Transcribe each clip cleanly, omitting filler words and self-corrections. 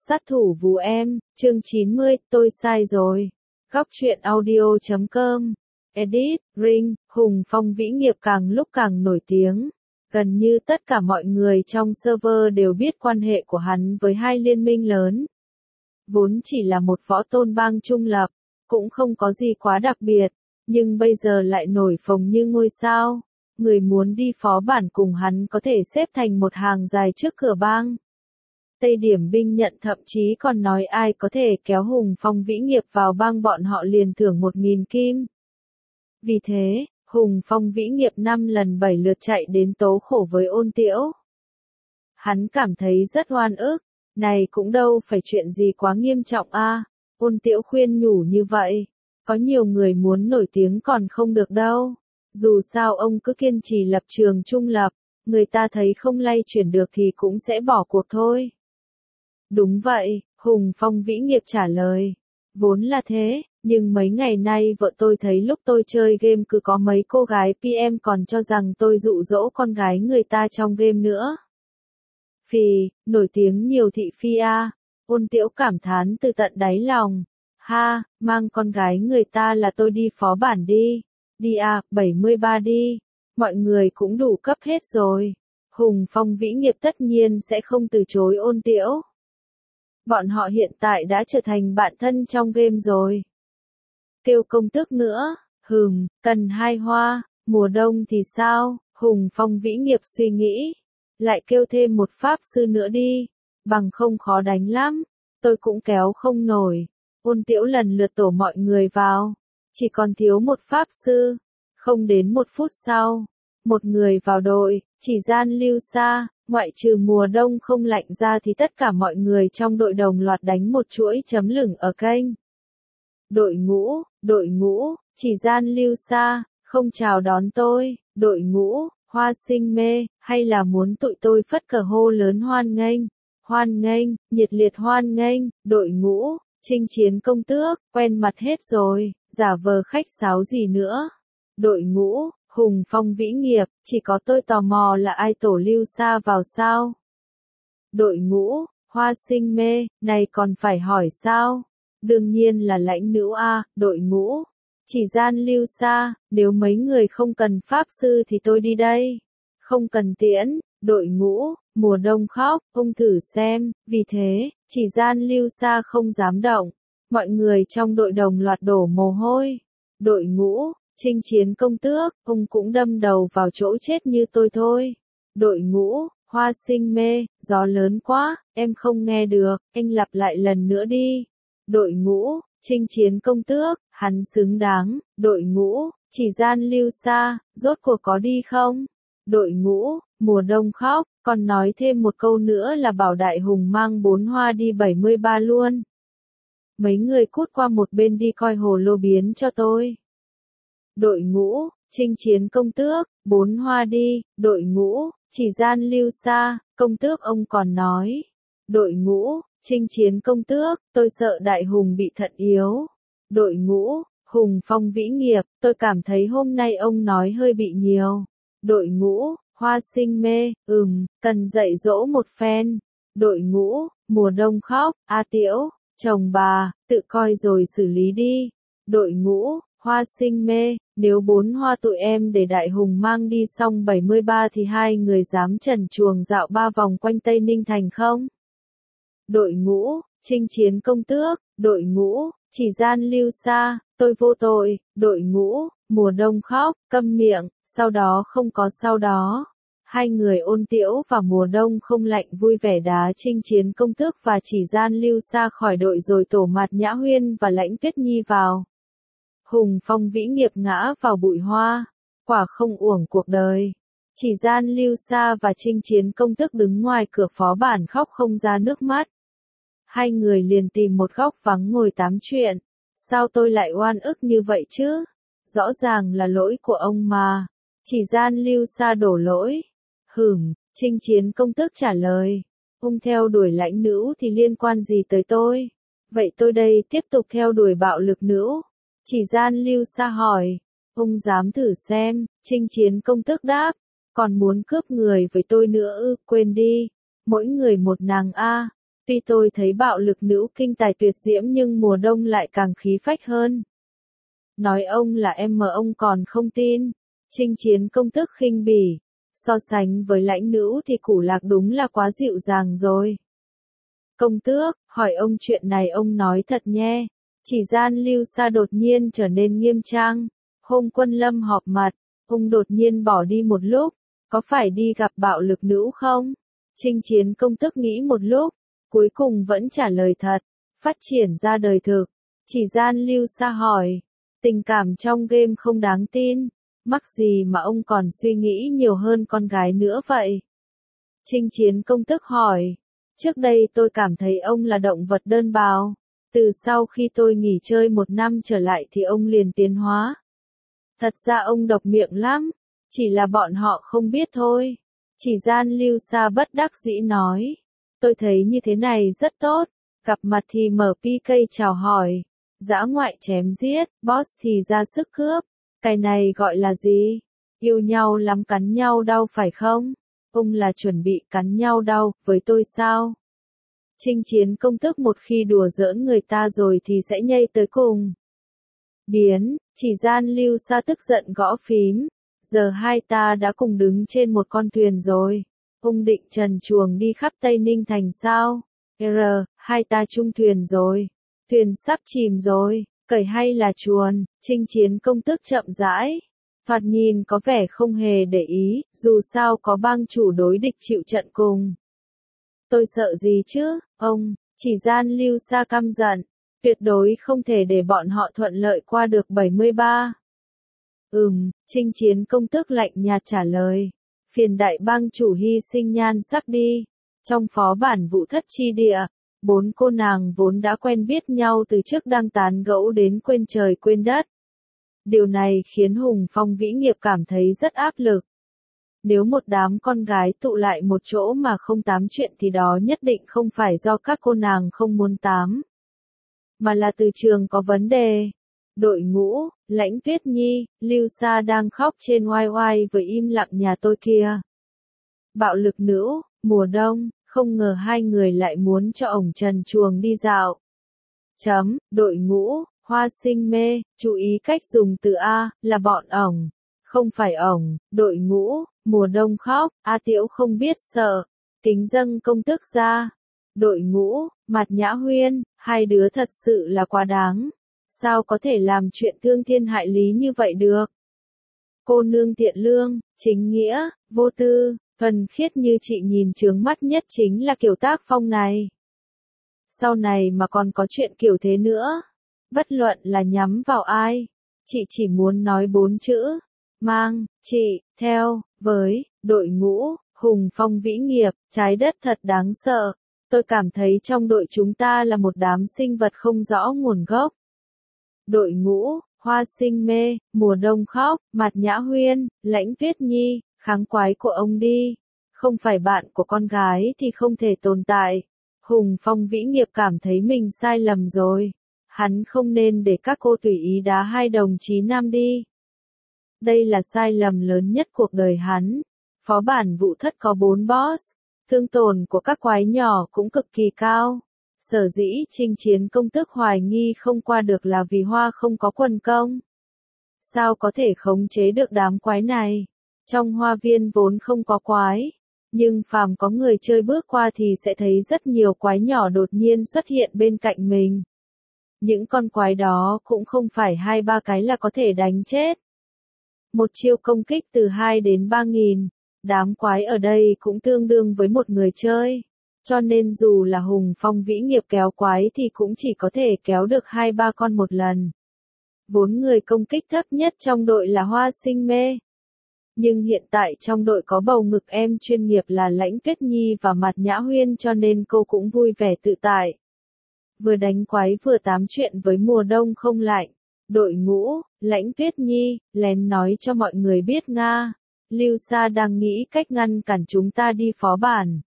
Sát thủ Vú Em, chương 90, tôi sai rồi. Góc truyện audio.com. Edit, Ring, Hùng Phong vĩ nghiệp càng lúc càng nổi tiếng. Gần như tất cả mọi người trong server đều biết quan hệ của hắn với hai liên minh lớn. Vốn chỉ là một võ tôn bang trung lập, cũng không có gì quá đặc biệt, nhưng bây giờ lại nổi phồng như ngôi sao. Người muốn đi phó bản cùng hắn có thể xếp thành một hàng dài trước cửa bang. Tây Điểm Binh nhận thậm chí còn nói ai có thể kéo Hùng Phong vĩ nghiệp vào bang bọn họ liền thưởng 1.000 kim. Vì thế, Hùng Phong vĩ nghiệp 5 lần 7 lượt chạy đến tố khổ với Ôn Tiễu. Hắn cảm thấy rất oan ức, này cũng đâu phải chuyện gì quá nghiêm trọng a. Ôn Tiễu khuyên nhủ như vậy, có nhiều người muốn nổi tiếng còn không được đâu. Dù sao ông cứ kiên trì lập trường trung lập, người ta thấy không lay chuyển được thì cũng sẽ bỏ cuộc thôi. Đúng vậy, Hùng Phong vĩ nghiệp trả lời. Vốn là thế, nhưng mấy ngày nay vợ tôi thấy lúc tôi chơi game cứ có mấy cô gái PM còn cho rằng tôi dụ dỗ con gái người ta trong game nữa. Phì, nổi tiếng nhiều thị phi a. Ôn Tiễu cảm thán từ tận đáy lòng. Ha, mang con gái người ta là tôi đi phó bản đi. Đi à, 73 đi. Mọi người cũng đủ cấp hết rồi. Hùng Phong vĩ nghiệp tất nhiên sẽ không từ chối Ôn Tiễu. Bọn họ hiện tại đã trở thành bạn thân trong game rồi. Kêu công tước nữa, cần 2 hoa, mùa đông thì sao? Hùng Phong vĩ nghiệp suy nghĩ. Lại kêu thêm một pháp sư nữa đi, bằng không khó đánh lắm, tôi cũng kéo không nổi. Ôn Tiễu lần lượt tổ mọi người vào, chỉ còn thiếu một pháp sư. Không đến 1 phút sau, một người vào đội, chỉ gian lưu xa, ngoại trừ mùa đông không lạnh ra thì tất cả mọi người trong đội đồng loạt đánh một chuỗi chấm lửng ở kênh. Đội ngũ, chỉ gian lưu xa, không chào đón tôi, đội ngũ, hoa sinh mê, hay là muốn tụi tôi phất cờ hô lớn hoan nghênh, nhiệt liệt hoan nghênh, đội ngũ, chinh chiến công tước, quen mặt hết rồi, giả vờ khách sáo gì nữa. Đội ngũ, Hùng Phong vĩ nghiệp, chỉ có tôi tò mò là ai tổ lưu xa vào sao? Đội ngũ, hoa sinh mê, này còn phải hỏi sao? Đương nhiên là lãnh nữ a. Đội ngũ, chỉ gian lưu xa, nếu mấy người không cần pháp sư thì tôi đi đây. Không cần tiễn, đội ngũ, mùa đông khóc, ông thử xem, vì thế, chỉ gian lưu xa không dám động. Mọi người trong đội đồng loạt đổ mồ hôi. Đội ngũ, chinh chiến công tước, ông cũng đâm đầu vào chỗ chết như tôi thôi. Đội ngũ, hoa sinh mê, gió lớn quá, em không nghe được, anh lặp lại lần nữa đi. Đội ngũ, chinh chiến công tước, hắn xứng đáng. Đội ngũ, chỉ gian lưu xa, rốt cuộc có đi không? Đội ngũ, mùa đông khóc, còn nói thêm một câu nữa là bảo Đại Hùng mang 4 hoa đi 73 luôn. Mấy người cút qua một bên đi coi hồ lô biến cho tôi. Đội ngũ, chinh chiến công tước, 4 hoa đi. Đội ngũ, chỉ gian lưu xa, công tước ông còn nói. Đội ngũ, chinh chiến công tước, tôi sợ Đại Hùng bị thận yếu. Đội ngũ, Hùng Phong vĩ nghiệp, tôi cảm thấy hôm nay ông nói hơi bị nhiều. Đội ngũ, hoa sinh mê, cần dạy dỗ một phen. Đội ngũ, mùa đông khóc, A Tiễu, chồng bà, tự coi rồi xử lý đi. Đội ngũ, hoa sinh mê, nếu 4 hoa tụi em để Đại Hùng mang đi xong 73 thì hai người dám trần truồng dạo 3 vòng quanh Tây Ninh Thành không? Đội ngũ, chinh chiến công tước, đội ngũ, chỉ gian lưu xa, tôi vô tội. Đội ngũ, mùa đông khóc, câm miệng, sau đó không có sau đó. Hai người Ôn Tiễu và mùa đông không lạnh vui vẻ đá chinh chiến công tước và chỉ gian lưu xa khỏi đội rồi tổ Mạt Nhã Huyên và Lãnh Tuyết Nhi vào. Hùng Phong vĩ nghiệp ngã vào bụi hoa, quả không uổng cuộc đời. Chỉ gian lưu xa và chinh chiến công tước đứng ngoài cửa phó bản khóc không ra nước mắt. Hai người liền tìm một góc vắng ngồi tám chuyện. Sao tôi lại oan ức như vậy chứ? Rõ ràng là lỗi của ông mà. Chỉ gian lưu xa đổ lỗi. Chinh chiến công tước trả lời. Ông theo đuổi lãnh nữ thì liên quan gì tới tôi? Vậy tôi đây tiếp tục theo đuổi bạo lực nữ. Chỉ gian lưu xa hỏi. Ông dám thử xem, chinh chiến công tước đáp. Còn muốn cướp người với tôi nữa ư, quên đi. Mỗi người một nàng a. Tuy tôi thấy bạo lực nữ kinh tài tuyệt diễm nhưng mùa đông lại càng khí phách hơn. Nói ông là em mà ông còn không tin. Chinh Chiến công tước khinh bỉ. So sánh với lãnh nữ thì Củ Lạc đúng là quá dịu dàng rồi. Công tước, hỏi ông chuyện này ông nói thật nhé. Chỉ gian Lưu Sa đột nhiên trở nên nghiêm trang. Hôm Quân Lâm họp mặt, ông đột nhiên bỏ đi một lúc. Có phải đi gặp bạo lực nữ không? Chinh Chiến công tước nghĩ một lúc, cuối cùng vẫn trả lời thật. Phát triển ra đời thực. Chỉ gian Lưu Sa hỏi. Tình cảm trong game không đáng tin. Mắc gì mà ông còn suy nghĩ nhiều hơn con gái nữa vậy? Chinh Chiến công tước hỏi. Trước đây tôi cảm thấy ông là động vật đơn bào. Từ sau khi tôi nghỉ chơi 1 năm trở lại thì ông liền tiến hóa. Thật ra ông độc miệng lắm. Chỉ là bọn họ không biết thôi. Chỉ gian Lưu Sa bất đắc dĩ nói. Tôi thấy như thế này rất tốt. Gặp mặt thì mở PK chào hỏi. Dã ngoại chém giết, boss thì ra sức cướp. Cái này gọi là gì? Yêu nhau lắm cắn nhau đau phải không? Ông là chuẩn bị cắn nhau đau, với tôi sao? Chinh Chiến công tước một khi đùa giỡn người ta rồi thì sẽ nhây tới cùng. Biến, chỉ gian Lưu Sa tức giận gõ phím. Giờ hai ta đã cùng đứng trên một con thuyền rồi. Ông định trần truồng đi khắp Tây Ninh thành sao? Hai ta chung thuyền rồi. Thuyền sắp chìm rồi, cởi hay là chuồn? Chinh Chiến công tước chậm rãi. Thoạt nhìn có vẻ không hề để ý, dù sao có bang chủ đối địch chịu trận cùng. Tôi sợ gì chứ, ông? Chỉ gian Lưu Sa căm giận. Tuyệt đối không thể để bọn họ thuận lợi qua được 73. Chinh Chiến công tước lạnh nhạt trả lời. Phiền đại bang chủ hy sinh nhan sắc đi. Trong phó bản Vũ Thất Chi Địa, 4 cô nàng vốn đã quen biết nhau từ trước đang tán gẫu đến quên trời quên đất. Điều này khiến Hùng Phong Vĩ Nghiệp cảm thấy rất áp lực. Nếu một đám con gái tụ lại một chỗ mà không tám chuyện thì đó nhất định không phải do các cô nàng không muốn tám, mà là từ trường có vấn đề. Đội ngũ, Lãnh Tuyết Nhi, Lưu Sa đang khóc trên oai oai với im lặng nhà tôi kia. Bạo lực nữ, mùa đông, không ngờ hai người lại muốn cho ổng trần truồng đi dạo. Đội ngũ, Hoa Sinh mê, chú ý cách dùng từ A, là bọn ổng, không phải ổng. Đội ngũ, mùa đông khóc, A Tiễu không biết sợ, kính dâng công tước ra. Đội ngũ, Mạt Nhã Huyên, hai đứa thật sự là quá đáng. Sao có thể làm chuyện thương thiên hại lý như vậy được? Cô nương thiện lương, chính nghĩa, vô tư, thuần khiết như chị nhìn chướng mắt nhất chính là kiểu tác phong này. Sau này mà còn có chuyện kiểu thế nữa, bất luận là nhắm vào ai, chị chỉ muốn nói 4 chữ. Mang, chị, theo, với, đội ngũ, Hùng Phong Vĩ Nghiệp, trái đất thật đáng sợ. Tôi cảm thấy trong đội chúng ta là một đám sinh vật không rõ nguồn gốc. Đội ngũ, Hoa Sinh mê, mùa đông khóc, Mạt Nhã Huyên, Lãnh Tuyết Nhi, kháng quái của ông đi. Không phải bạn của con gái thì không thể tồn tại. Hùng Phong Vĩ Nghiệp cảm thấy mình sai lầm rồi. Hắn không nên để các cô tùy ý đá hai đồng chí nam đi. Đây là sai lầm lớn nhất cuộc đời hắn. Phó bản Vũ Thất có 4 boss. Thương tổn của các quái nhỏ cũng cực kỳ cao. Sở dĩ Chinh Chiến công tước hoài nghi không qua được là vì Hoa không có quần công. Sao có thể khống chế được đám quái này? Trong hoa viên vốn không có quái. Nhưng phàm có người chơi bước qua thì sẽ thấy rất nhiều quái nhỏ đột nhiên xuất hiện bên cạnh mình. Những con quái đó cũng không phải 2-3 cái là có thể đánh chết. Một chiêu công kích từ 2 đến 3.000. Đám quái ở đây cũng tương đương với một người chơi. Cho nên dù là Hùng Phong Vĩ Nghiệp kéo quái thì cũng chỉ có thể kéo được 2-3 con một lần. 4 người công kích thấp nhất trong đội là Hoa Sinh mê. Nhưng hiện tại trong đội có bầu ngực em chuyên nghiệp là Lãnh Tuyết Nhi và Mạt Nhã Huyên cho nên cô cũng vui vẻ tự tại. Vừa đánh quái vừa tám chuyện với mùa đông không lạnh. Đội ngũ, Lãnh Tuyết Nhi, lén nói cho mọi người biết Nga. Lưu Sa đang nghĩ cách ngăn cản chúng ta đi phó bản.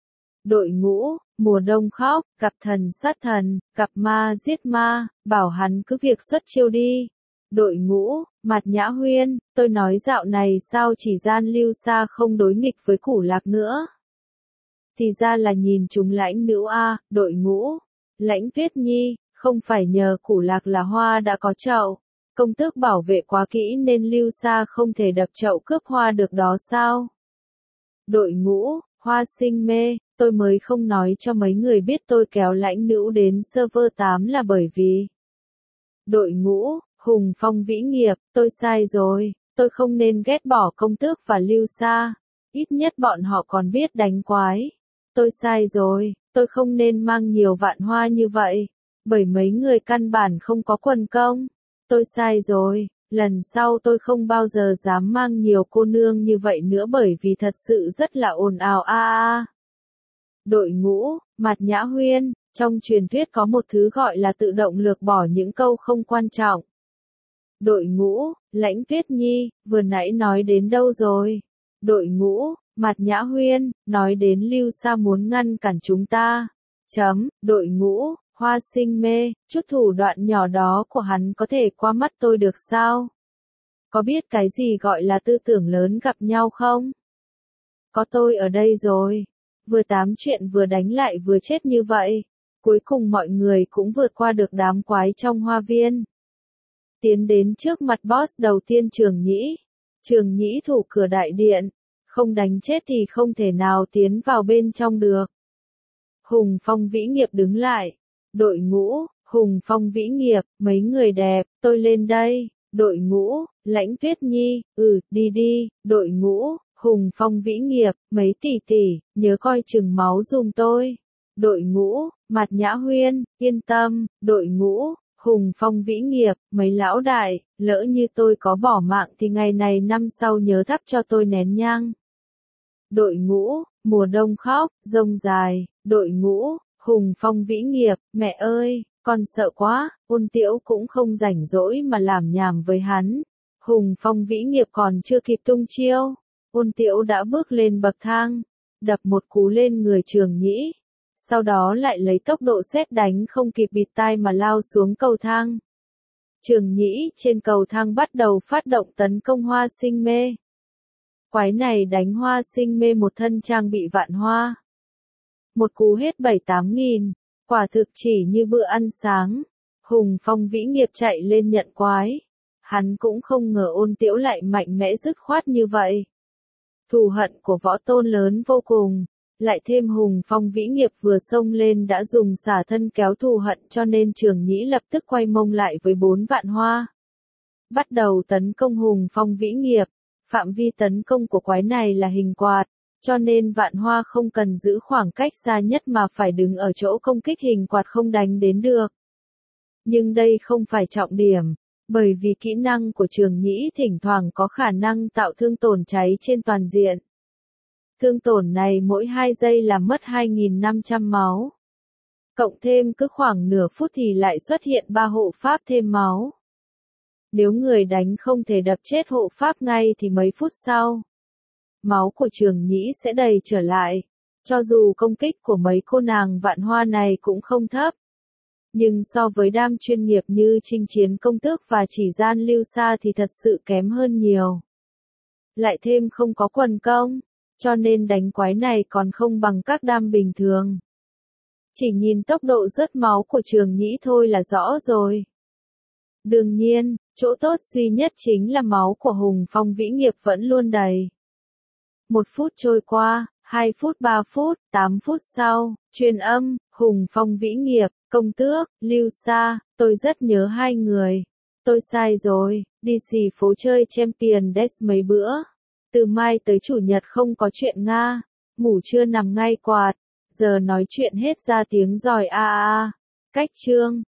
Đội ngũ, mùa đông khóc, gặp thần sát thần, gặp ma giết ma, bảo hắn cứ việc xuất chiêu đi. Đội ngũ, Mạt Nhã Huyên, tôi nói dạo này sao chỉ gian Lưu Sa không đối nghịch với Củ Lạc nữa. Thì ra là nhìn chúng lãnh nữ a, đội ngũ. Lãnh Tuyết Nhi, không phải nhờ Củ Lạc là hoa đã có chậu. Công tước bảo vệ quá kỹ nên Lưu Sa không thể đập chậu cướp hoa được đó sao? Đội ngũ, Hoa Sinh mê, tôi mới không nói cho mấy người biết tôi kéo lãnh nữ đến server 8 là bởi vì. Đội ngũ, Hùng Phong Vĩ Nghiệp, tôi sai rồi, tôi không nên ghét bỏ công tước và Lưu Sa. Ít nhất bọn họ còn biết đánh quái. Tôi sai rồi, tôi không nên mang nhiều vạn hoa như vậy, bởi mấy người căn bản không có quần công. Tôi sai rồi, lần sau tôi không bao giờ dám mang nhiều cô nương như vậy nữa bởi vì thật sự rất là ồn ào a. Đội ngũ, Mạt Nhã Huyên, trong truyền thuyết có một thứ gọi là tự động lược bỏ những câu không quan trọng. Đội ngũ, Lãnh Tuyết Nhi, vừa nãy nói đến đâu rồi? Đội ngũ, Mạt Nhã Huyên, nói đến Lưu Sa muốn ngăn cản chúng ta. Đội ngũ, Hoa Sinh mê, chút thủ đoạn nhỏ đó của hắn có thể qua mắt tôi được sao? Có biết cái gì gọi là tư tưởng lớn gặp nhau không? Có tôi ở đây rồi. Vừa tám chuyện vừa đánh lại vừa chết như vậy. Cuối cùng mọi người cũng vượt qua được đám quái trong hoa viên. Tiến đến trước mặt boss đầu tiên Trường Nhĩ. Trường Nhĩ thủ cửa đại điện. Không đánh chết thì không thể nào tiến vào bên trong được. Hùng Phong Vĩ Nghiệp đứng lại. Đội ngũ, Hùng Phong Vĩ Nghiệp, mấy người đẹp, tôi lên đây. Đội ngũ, Lãnh Tuyết Nhi, đi đi. Đội ngũ, Hùng Phong Vĩ Nghiệp, mấy tỷ tỷ, nhớ coi chừng máu dùm tôi. Đội ngũ, Mạt Nhã Huyên, yên tâm. Đội ngũ, Hùng Phong Vĩ Nghiệp, mấy lão đại, lỡ như tôi có bỏ mạng thì ngày này năm sau nhớ thắp cho tôi nén nhang. Đội ngũ, mùa đông khóc, rông dài. Đội ngũ, Hùng Phong Vĩ Nghiệp, mẹ ơi, con sợ quá. Ôn Tiễu cũng không rảnh rỗi mà làm nhảm với hắn. Hùng Phong Vĩ Nghiệp còn chưa kịp tung chiêu, Ôn Tiễu đã bước lên bậc thang, đập một cú lên người Trường Nhĩ, sau đó lại lấy tốc độ sét đánh không kịp bịt tai mà lao xuống cầu thang. Trường Nhĩ trên cầu thang bắt đầu phát động tấn công Hoa Sinh mê. Quái này đánh Hoa Sinh mê một thân trang bị vạn hoa. Một cú hết 7-8 nghìn, quả thực chỉ như bữa ăn sáng. Hùng Phong Vĩ Nghiệp chạy lên nhận quái. Hắn cũng không ngờ Ôn Tiễu lại mạnh mẽ dứt khoát như vậy. Thù hận của võ tôn lớn vô cùng, lại thêm Hùng Phong Vĩ Nghiệp vừa xông lên đã dùng xả thân kéo thù hận cho nên Trường Nhĩ lập tức quay mông lại với 4 vạn hoa. Bắt đầu tấn công Hùng Phong Vĩ Nghiệp, phạm vi tấn công của quái này là hình quạt, cho nên vạn hoa không cần giữ khoảng cách xa nhất mà phải đứng ở chỗ công kích hình quạt không đánh đến được. Nhưng đây không phải trọng điểm. Bởi vì kỹ năng của Trường Nhĩ thỉnh thoảng có khả năng tạo thương tổn cháy trên toàn diện. Thương tổn này mỗi 2 giây làm mất 2.500 máu. Cộng thêm cứ khoảng nửa phút thì lại xuất hiện 3 hộ pháp thêm máu. Nếu người đánh không thể đập chết hộ pháp ngay thì mấy phút sau, máu của Trường Nhĩ sẽ đầy trở lại. Cho dù công kích của mấy cô nàng vạn hoa này cũng không thấp. Nhưng so với đam chuyên nghiệp như chinh chiến công tước và chỉ gian Lưu Sa thì thật sự kém hơn nhiều. Lại thêm không có quần công, cho nên đánh quái này còn không bằng các đam bình thường. Chỉ nhìn tốc độ rớt máu của Trường Nhĩ thôi là rõ rồi. Đương nhiên, chỗ tốt duy nhất chính là máu của Hùng Phong Vĩ Nghiệp vẫn luôn đầy. 1 phút trôi qua, 2 phút 3 phút, 8 phút sau, truyền âm, Hùng Phong Vĩ Nghiệp, công tước, Lưu Sa, tôi rất nhớ hai người. Tôi sai rồi, đi xì phố chơi Champion Death mấy bữa. Từ mai tới chủ nhật không có chuyện Nga, ngủ trưa nằm ngay quạt, giờ nói chuyện hết ra tiếng giòi a a. Cách chương